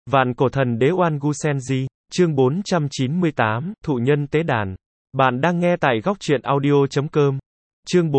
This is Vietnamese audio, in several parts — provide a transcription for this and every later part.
Vạn cổ thần đế Oan Gu Senji, chương 498, thụ nhân tế đàn. Bạn đang nghe tại góc truyện audio.com. Chương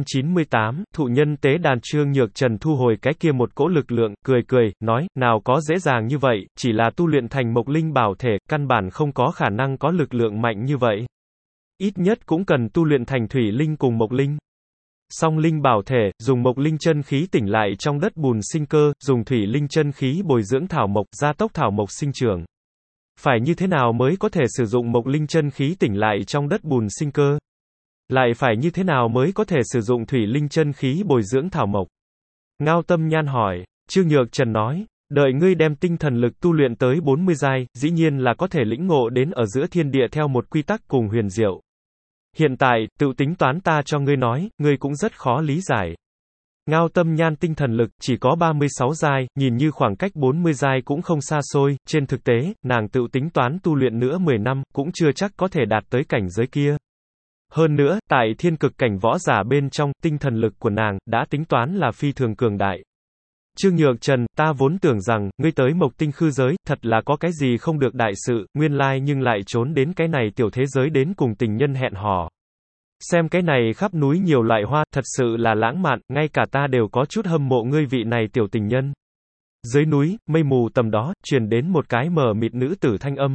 498, thụ nhân tế đàn. Trương Nhược Trần thu hồi cái kia một cỗ lực lượng, cười, nói, nào có dễ dàng như vậy, chỉ là tu luyện thành Mộc Linh bảo thể, căn bản không có khả năng có lực lượng mạnh như vậy. Ít nhất cũng cần tu luyện thành Thủy Linh cùng Mộc Linh. Song Linh bảo thể, dùng Mộc Linh chân khí tỉnh lại trong đất bùn sinh cơ, dùng Thủy Linh chân khí bồi dưỡng thảo mộc, gia tốc thảo mộc sinh trưởng. Phải như thế nào mới có thể sử dụng Mộc Linh chân khí tỉnh lại trong đất bùn sinh cơ? Lại phải như thế nào mới có thể sử dụng Thủy Linh chân khí bồi dưỡng thảo mộc? Ngao Tâm Nhan hỏi. Trương Nhược Trần nói, đợi ngươi đem tinh thần lực tu luyện tới 40 giai, dĩ nhiên là có thể lĩnh ngộ đến ở giữa thiên địa theo một quy tắc cùng huyền diệu. Hiện tại, tự tính toán ta cho ngươi nói, ngươi cũng rất khó lý giải. Ngao Tâm Nhan tinh thần lực chỉ có 36 giai, nhìn như khoảng cách 40 giai cũng không xa xôi, trên thực tế, nàng tự tính toán tu luyện nữa 10 năm, cũng chưa chắc có thể đạt tới cảnh giới kia. Hơn nữa, tại thiên cực cảnh võ giả bên trong, tinh thần lực của nàng, đã tính toán là phi thường cường đại. Trương Nhược Trần, ta vốn tưởng rằng, ngươi tới Mộc Tinh Khư giới, thật là có cái gì không được đại sự, nguyên lai nhưng lại trốn đến cái này tiểu thế giới đến cùng tình nhân hẹn hò. Xem cái này khắp núi nhiều loại hoa, thật sự là lãng mạn, ngay cả ta đều có chút hâm mộ ngươi vị này tiểu tình nhân. Dưới núi, mây mù tầm đó, truyền đến một cái mờ mịt nữ tử thanh âm.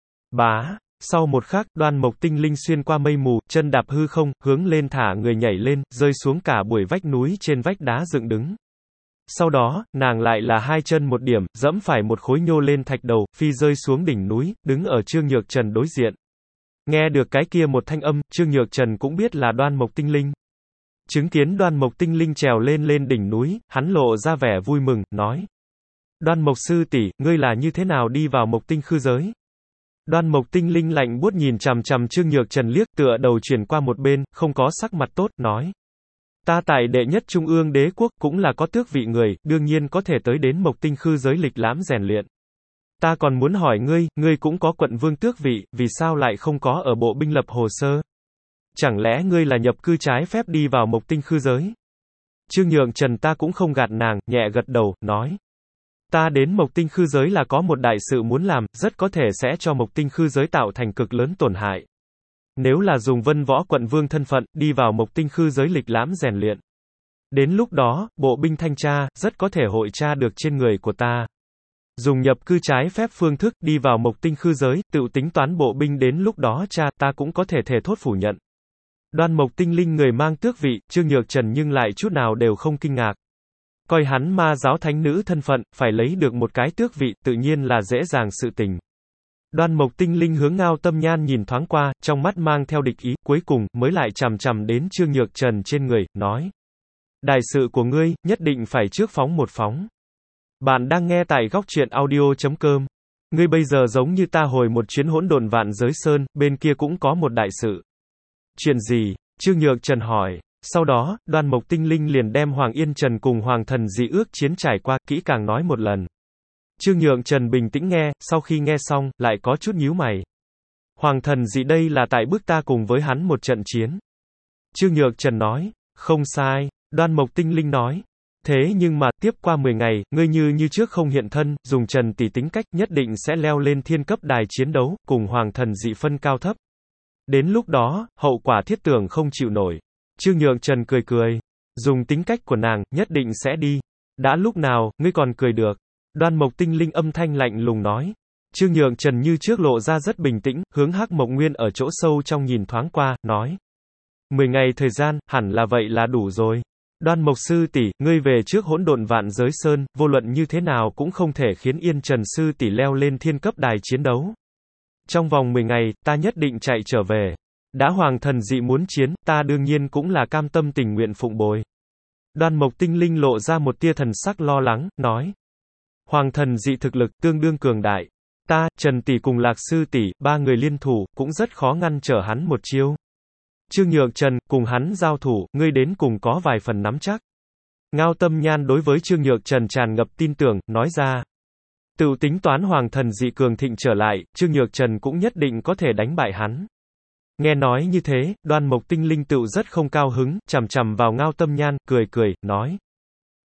Bá. Sau một khắc, Đoan Mộc Tinh Linh xuyên qua mây mù, chân đạp hư không, hướng lên thả người nhảy lên, rơi xuống cả buổi vách núi trên vách đá dựng đứng. Sau đó, nàng lại là hai chân một điểm, dẫm phải một khối nhô lên thạch đầu, phi rơi xuống đỉnh núi, đứng ở Trương Nhược Trần đối diện. Nghe được cái kia một thanh âm, Trương Nhược Trần cũng biết là Đoan Mộc Tinh Linh. Chứng kiến Đoan Mộc Tinh Linh trèo lên đỉnh núi, hắn lộ ra vẻ vui mừng, nói. Đoan Mộc sư tỷ, ngươi là như thế nào đi vào Mộc Tinh Khư giới? Đoan Mộc Tinh Linh lạnh buốt nhìn chằm chằm Trương Nhược Trần liếc, tựa đầu chuyển qua một bên, không có sắc mặt tốt, nói. Ta tại đệ nhất trung ương đế quốc, cũng là có tước vị người, đương nhiên có thể tới đến Mộc Tinh Khư giới lịch lãm rèn luyện. Ta còn muốn hỏi ngươi cũng có quận vương tước vị, vì sao lại không có ở bộ binh lập hồ sơ? Chẳng lẽ ngươi là nhập cư trái phép đi vào Mộc Tinh Khư giới? Trương Nhược Trần ta cũng không gạt nàng, nhẹ gật đầu, nói. Ta đến Mộc Tinh Khư giới là có một đại sự muốn làm, rất có thể sẽ cho Mộc Tinh Khư giới tạo thành cực lớn tổn hại. Nếu là dùng Vân Võ quận vương thân phận, đi vào Mộc Tinh Khư giới lịch lãm rèn luyện. Đến lúc đó, bộ binh thanh tra, rất có thể hội tra được trên người của ta. Dùng nhập cư trái phép phương thức, đi vào Mộc Tinh Khư giới, tự tính toán bộ binh đến lúc đó cha, ta cũng có thể thề thốt phủ nhận. Đoan Mộc Tinh Linh người mang tước vị, Trương Nhược Trần nhưng lại chút nào đều không kinh ngạc. Coi hắn ma giáo thánh nữ thân phận, phải lấy được một cái tước vị, tự nhiên là dễ dàng sự tình. Đoan Mộc Tinh Linh hướng Ngao Tâm Nhan nhìn thoáng qua, trong mắt mang theo địch ý, cuối cùng, mới lại chằm chằm đến Trương Nhược Trần trên người, nói. Đại sự của ngươi, nhất định phải trước phóng một phóng. Bạn đang nghe tại góc truyện audio.com. Ngươi bây giờ giống như ta hồi một chuyến hỗn độn vạn giới sơn, bên kia cũng có một đại sự. Chuyện gì? Trương Nhược Trần hỏi. Sau đó, Đoan Mộc Tinh Linh liền đem Hoàng Yên Trần cùng Hoàng Thần Dị ước chiến trải qua, kỹ càng nói một lần. Trương Nhược Trần bình tĩnh nghe, sau khi nghe xong, lại có chút nhíu mày. Hoàng Thần Dị đây là tại bức ta cùng với hắn một trận chiến. Trương Nhược Trần nói. Không sai. Đoan Mộc Tinh Linh nói. Thế nhưng mà, tiếp qua 10 ngày, ngươi như trước không hiện thân, dùng Trần tỷ tính cách, nhất định sẽ leo lên thiên cấp đài chiến đấu, cùng Hoàng Thần Dị phân cao thấp. Đến lúc đó, hậu quả thiết tưởng không chịu nổi. Trương Nhược Trần cười. Dùng tính cách của nàng, nhất định sẽ đi. Đã lúc nào, ngươi còn cười được. Đoan Mộc Tinh Linh âm thanh lạnh lùng nói. Trương Nhược Trần như trước lộ ra rất bình tĩnh, hướng Hắc Mộc Nguyên ở chỗ sâu trong nhìn thoáng qua, nói. 10 ngày thời gian, hẳn là vậy là đủ rồi. Đoan Mộc sư tỷ, ngươi về trước hỗn độn vạn giới sơn, vô luận như thế nào cũng không thể khiến Yên Trần sư tỷ leo lên thiên cấp đài chiến đấu. Trong vòng 10 ngày, ta nhất định chạy trở về. Đã Hoàng Thần Dị muốn chiến, ta đương nhiên cũng là cam tâm tình nguyện phụng bồi. Đoan Mộc Tinh Linh lộ ra một tia thần sắc lo lắng, nói. Hoàng Thần Dị thực lực tương đương cường đại. Ta, Trần tỷ cùng Lạc sư tỷ, ba người liên thủ, cũng rất khó ngăn trở hắn một chiêu. Trương Nhược Trần, cùng hắn giao thủ, ngươi đến cùng có vài phần nắm chắc. Ngao Tâm Nhan đối với Trương Nhược Trần tràn ngập tin tưởng, nói ra. Tự tính toán Hoàng Thần Dị cường thịnh trở lại, Trương Nhược Trần cũng nhất định có thể đánh bại hắn. Nghe nói như thế, Đoan Mộc Tinh Linh tự rất không cao hứng, chằm chằm vào Ngao Tâm Nhan, cười, nói.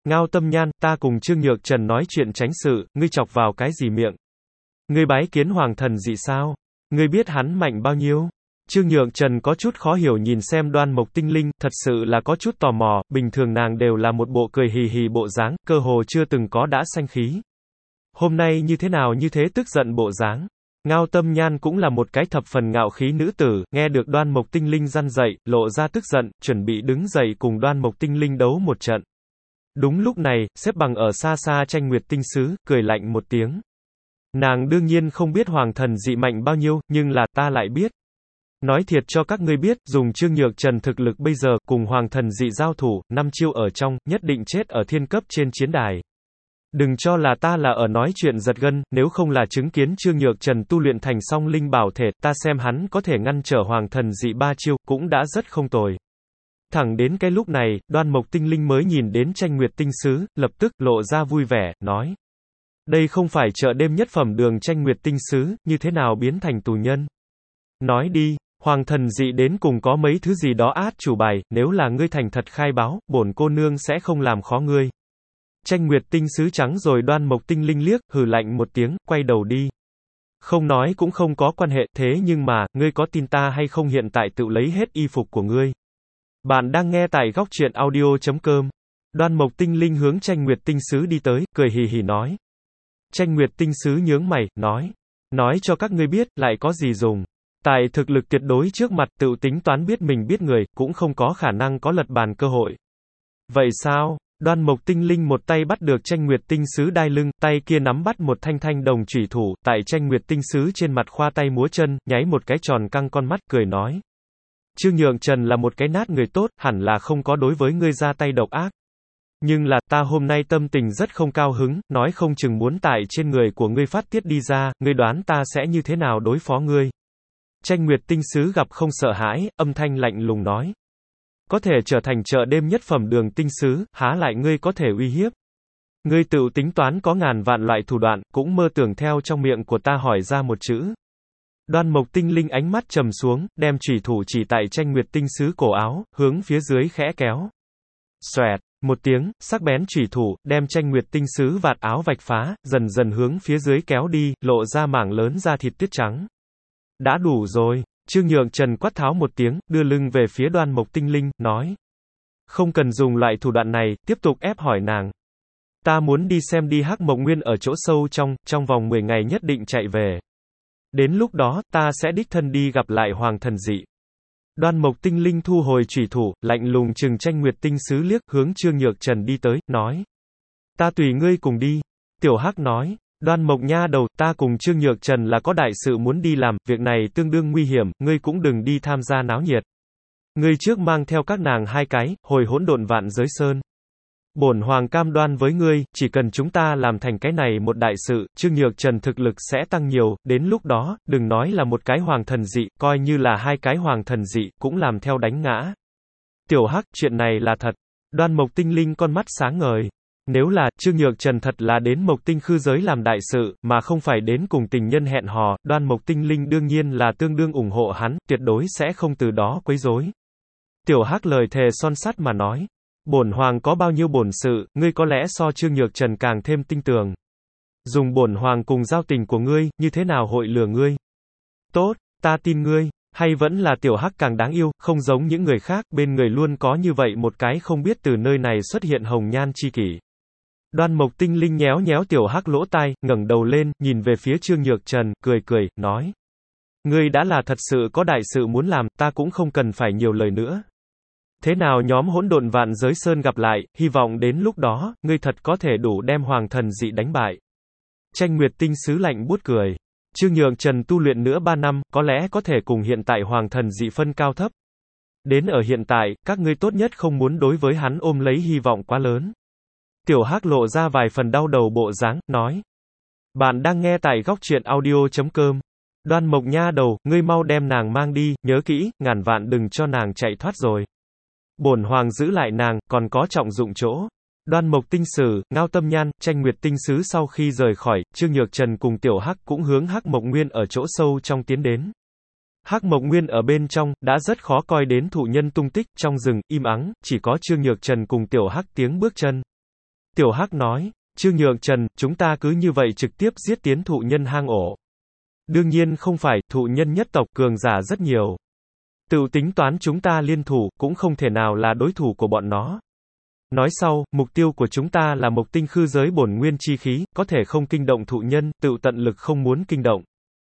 Ngao Tâm Nhan, ta cùng Trương Nhược Trần nói chuyện tránh sự, ngươi chọc vào cái gì miệng? Ngươi bái kiến hoàng thần dị sao? Ngươi biết hắn mạnh bao nhiêu? Trương Nhược Trần có chút khó hiểu nhìn xem Đoan Mộc Tinh Linh, thật sự là có chút tò mò, bình thường nàng đều là một bộ cười hì hì bộ dáng, cơ hồ chưa từng có đã sanh khí. Hôm nay như thế nào như thế tức giận bộ dáng? Ngao Tâm Nhan cũng là một cái thập phần ngạo khí nữ tử, nghe được Đoan Mộc Tinh Linh răn dậy, lộ ra tức giận, chuẩn bị đứng dậy cùng Đoan Mộc Tinh Linh đấu một trận. Đúng lúc này, xếp bằng ở xa xa Tranh Nguyệt Tinh Sứ, cười lạnh một tiếng. Nàng đương nhiên không biết hoàng thần dị mạnh bao nhiêu, nhưng là ta lại biết. Nói thiệt cho các ngươi biết, dùng Trương Nhược Trần thực lực bây giờ, cùng hoàng thần dị giao thủ, 5 chiêu ở trong, nhất định chết ở thiên cấp trên chiến đài. Đừng cho là ta là ở nói chuyện giật gân, nếu không là chứng kiến Trương Nhược Trần tu luyện thành song linh bảo thể, ta xem hắn có thể ngăn trở hoàng thần dị 3 chiêu, cũng đã rất không tồi. Thẳng đến cái lúc này, Đoan Mộc Tinh Linh mới nhìn đến Tranh Nguyệt Tinh Sứ, lập tức, lộ ra vui vẻ, nói. Đây không phải chợ đêm nhất phẩm đường Tranh Nguyệt Tinh Sứ, như thế nào biến thành tù nhân? Nói đi, hoàng thần dị đến cùng có mấy thứ gì đó át chủ bài, nếu là ngươi thành thật khai báo, bổn cô nương sẽ không làm khó ngươi. Tranh Nguyệt Tinh Sứ trắng rồi Đoan Mộc Tinh Linh liếc, hừ lạnh một tiếng, quay đầu đi. Không nói cũng không có quan hệ, thế nhưng mà, ngươi có tin ta hay không hiện tại tự lấy hết y phục của ngươi. Bạn đang nghe tại góc truyện audio.com. Đoan Mộc Tinh Linh hướng Tranh Nguyệt Tinh Sứ đi tới, cười hì hì nói. Tranh Nguyệt Tinh Sứ nhướng mày, nói. Nói cho các ngươi biết, lại có gì dùng. Tại thực lực tuyệt đối trước mặt, tự tính toán biết mình biết người, cũng không có khả năng có lật bàn cơ hội. Vậy sao? Đoan Mộc Tinh Linh một tay bắt được Tranh Nguyệt Tinh Sứ đai lưng, tay kia nắm bắt một thanh thanh đồng chủy thủ, tại Tranh Nguyệt Tinh Sứ trên mặt khoa tay múa chân, nháy một cái tròn căng con mắt, cười nói. Trương Nhược Trần là một cái nát người tốt, hẳn là không có đối với ngươi ra tay độc ác. Nhưng là, ta hôm nay tâm tình rất không cao hứng, nói không chừng muốn tại trên người của ngươi phát tiết đi ra, ngươi đoán ta sẽ như thế nào đối phó ngươi. Tranh Nguyệt Tinh Sứ gặp không sợ hãi, âm thanh lạnh lùng nói. Có thể trở thành chợ đêm nhất phẩm đường tinh sứ, há lại ngươi có thể uy hiếp. Ngươi tự tính toán có ngàn vạn loại thủ đoạn, cũng mơ tưởng theo trong miệng của ta hỏi ra một chữ. Đoan Mộc Tinh Linh ánh mắt trầm xuống, đem chủy thủ chỉ tại Tranh Nguyệt Tinh Sứ cổ áo, hướng phía dưới khẽ kéo. Xoẹt, một tiếng, sắc bén chủy thủ, đem Tranh Nguyệt Tinh Sứ vạt áo vạch phá, dần dần hướng phía dưới kéo đi, lộ ra mảng lớn da thịt tuyết trắng. Đã đủ rồi. Trương Nhược Trần quát tháo một tiếng, đưa lưng về phía Đoan Mộc Tinh Linh, nói. Không cần dùng loại thủ đoạn này, tiếp tục ép hỏi nàng. Ta muốn đi xem đi Hắc Mộc Nguyên ở chỗ sâu trong vòng 10 ngày nhất định chạy về. Đến lúc đó, ta sẽ đích thân đi gặp lại hoàng thần dị. Đoan Mộc Tinh Linh thu hồi chủy thủ, lạnh lùng trừng Tranh Nguyệt Tinh Sứ liếc, hướng Trương Nhược Trần đi tới, nói. Ta tùy ngươi cùng đi. Tiểu Hắc nói. Đoan Mộc nha đầu, ta cùng Trương Nhược Trần là có đại sự muốn đi làm, việc này tương đương nguy hiểm, ngươi cũng đừng đi tham gia náo nhiệt. Ngươi trước mang theo các nàng 2 cái, hồi hỗn độn vạn giới sơn. Bổn hoàng cam đoan với ngươi, chỉ cần chúng ta làm thành cái này một đại sự, Trương Nhược Trần thực lực sẽ tăng nhiều, đến lúc đó, đừng nói là một cái hoàng thần dị, coi như là 2 cái hoàng thần dị, cũng làm theo đánh ngã. Tiểu Hắc, chuyện này là thật. Đoan Mộc Tinh Linh con mắt sáng ngời. Nếu là, Trương Nhược Trần thật là đến Mộc Tinh Khư giới làm đại sự, mà không phải đến cùng tình nhân hẹn hò, Đoan Mộc Tinh Linh đương nhiên là tương đương ủng hộ hắn, tuyệt đối sẽ không từ đó quấy rối. Tiểu Hắc lời thề son sắt mà nói. Bổn hoàng có bao nhiêu bổn sự, ngươi có lẽ so Trương Nhược Trần càng thêm tinh tường. Dùng bổn hoàng cùng giao tình của ngươi, như thế nào hội lừa ngươi? Tốt, ta tin ngươi. Hay vẫn là Tiểu Hắc càng đáng yêu, không giống những người khác, bên người luôn có như vậy một cái không biết từ nơi này xuất hiện hồng nhan chi kỷ. Đoan Mộc Tinh Linh nhéo nhéo Tiểu Hắc lỗ tai, ngẩng đầu lên, nhìn về phía Trương Nhược Trần, cười, nói. Ngươi đã là thật sự có đại sự muốn làm, ta cũng không cần phải nhiều lời nữa. Thế nào nhóm hỗn độn vạn giới sơn gặp lại, hy vọng đến lúc đó, ngươi thật có thể đủ đem hoàng thần dị đánh bại. Tranh Nguyệt Tinh Sứ lạnh buốt cười. Trương Nhược Trần tu luyện nữa 3 năm, có lẽ có thể cùng hiện tại hoàng thần dị phân cao thấp. Đến ở hiện tại, các ngươi tốt nhất không muốn đối với hắn ôm lấy hy vọng quá lớn. Tiểu Hắc lộ ra vài phần đau đầu bộ dáng, nói. Bạn đang nghe tại góc truyện audio.com. Đoan Mộc nha đầu, ngươi mau đem nàng mang đi, nhớ kỹ, ngàn vạn đừng cho nàng chạy thoát rồi. Bổn hoàng giữ lại nàng, còn có trọng dụng chỗ. Đoan Mộc Tinh Sử, Ngao Tâm Nhan, Tranh Nguyệt Tinh Sứ sau khi rời khỏi, Trương Nhược Trần cùng Tiểu Hắc cũng hướng Hắc Mộc Nguyên ở chỗ sâu trong tiến đến. Hắc Mộc Nguyên ở bên trong, đã rất khó coi đến thụ nhân tung tích, trong rừng, im ắng, chỉ có Trương Nhược Trần cùng Tiểu Hắc tiếng bước chân. Tiểu Hắc nói, Trương Nhược Trần, chúng ta cứ như vậy trực tiếp giết tiến thụ nhân hang ổ. Đương nhiên không phải, thụ nhân nhất tộc cường giả rất nhiều. Tự tính toán chúng ta liên thủ, cũng không thể nào là đối thủ của bọn nó. Nói sau, mục tiêu của chúng ta là mộc tinh khư giới bổn nguyên chi khí, có thể không kinh động thụ nhân, tự tận lực không muốn kinh động.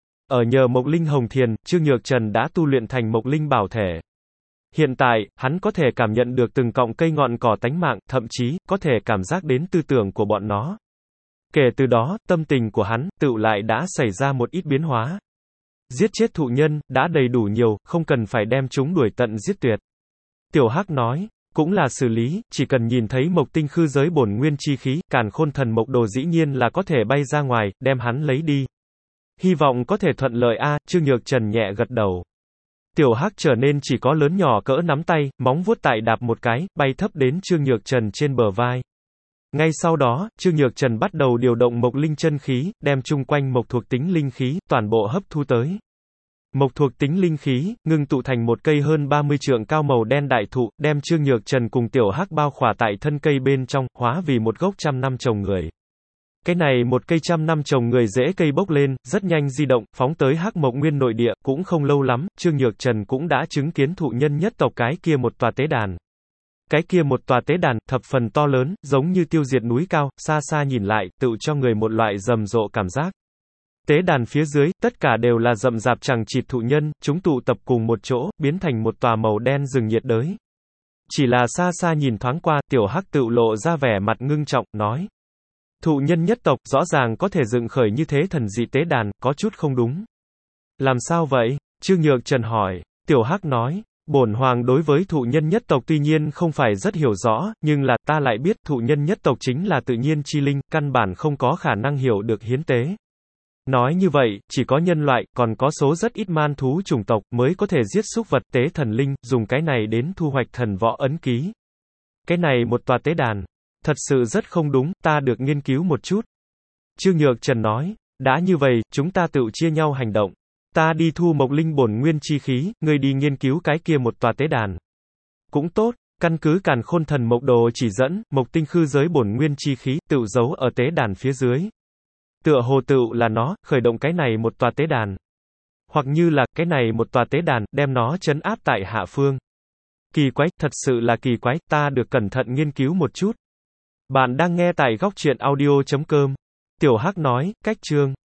Ở nhờ Mộc Linh Hồng Thiền, Trương Nhược Trần đã tu luyện thành Mộc Linh Bảo Thể. Hiện tại, hắn có thể cảm nhận được từng cọng cây ngọn cỏ tánh mạng, thậm chí, có thể cảm giác đến tư tưởng của bọn nó. Kể từ đó, tâm tình của hắn, tự lại đã xảy ra một ít biến hóa. Giết chết thụ nhân, đã đầy đủ nhiều, không cần phải đem chúng đuổi tận giết tuyệt. Tiểu Hắc nói, cũng là xử lý, chỉ cần nhìn thấy mộc tinh khư giới bổn nguyên chi khí, càn khôn thần mộc đồ dĩ nhiên là có thể bay ra ngoài, đem hắn lấy đi. Hy vọng có thể thuận lợi a. Trương Nhược Trần nhẹ gật đầu. Tiểu Hắc trở nên chỉ có lớn nhỏ cỡ nắm tay, móng vuốt tại đạp một cái, bay thấp đến Trương Nhược Trần trên bờ vai. Ngay sau đó, Trương Nhược Trần bắt đầu điều động mộc linh chân khí, đem chung quanh mộc thuộc tính linh khí, toàn bộ hấp thu tới. Mộc thuộc tính linh khí, ngưng tụ thành một cây hơn 30 trượng cao màu đen đại thụ, đem Trương Nhược Trần cùng Tiểu Hắc bao khỏa tại thân cây bên trong, hóa vì một gốc trăm năm trồng người. Cái này một cây trăm năm trồng người rễ cây bốc lên, rất nhanh di động, phóng tới Hắc Mộc Nguyên nội địa, cũng không lâu lắm, Trương Nhược Trần cũng đã chứng kiến thụ nhân nhất tộc cái kia một tòa tế đàn. Cái kia một tòa tế đàn, thập phần to lớn, giống như tiêu diệt núi cao, xa xa nhìn lại, tự cho người một loại rầm rộ cảm giác. Tế đàn phía dưới, tất cả đều là rậm rạp chằng chịt thụ nhân, chúng tụ tập cùng một chỗ, biến thành một tòa màu đen rừng nhiệt đới. Chỉ là xa xa nhìn thoáng qua, Tiểu Hắc tự lộ ra vẻ mặt ngưng trọng, nói. Thụ nhân nhất tộc, rõ ràng có thể dựng khởi như thế thần dị tế đàn, có chút không đúng. Làm sao vậy? Trương Nhược Trần hỏi. Tiểu Hắc nói. Bổn hoàng đối với thụ nhân nhất tộc tuy nhiên không phải rất hiểu rõ, nhưng là, ta lại biết, thụ nhân nhất tộc chính là tự nhiên chi linh, căn bản không có khả năng hiểu được hiến tế. Nói như vậy, chỉ có nhân loại, còn có số rất ít man thú chủng tộc, mới có thể giết súc vật tế thần linh, dùng cái này đến thu hoạch thần võ ấn ký. Cái này một tòa tế đàn. Thật sự rất không đúng, ta được nghiên cứu một chút. Trương Nhược Trần nói, đã như vậy, chúng ta tự chia nhau hành động. Ta đi thu mộc linh bổn nguyên chi khí, ngươi đi nghiên cứu cái kia một tòa tế đàn. Cũng tốt, căn cứ càn khôn thần mộc đồ chỉ dẫn, mộc tinh khư giới bổn nguyên chi khí, tự giấu ở tế đàn phía dưới. Tựa hồ tự là nó, khởi động cái này một tòa tế đàn. Hoặc như là, cái này một tòa tế đàn, đem nó trấn áp tại hạ phương. Kỳ quái, thật sự là kỳ quái, ta được cẩn thận nghiên cứu một chút. Bạn đang nghe tại góc truyện audio.com. Tiểu Hắc nói, cách chương.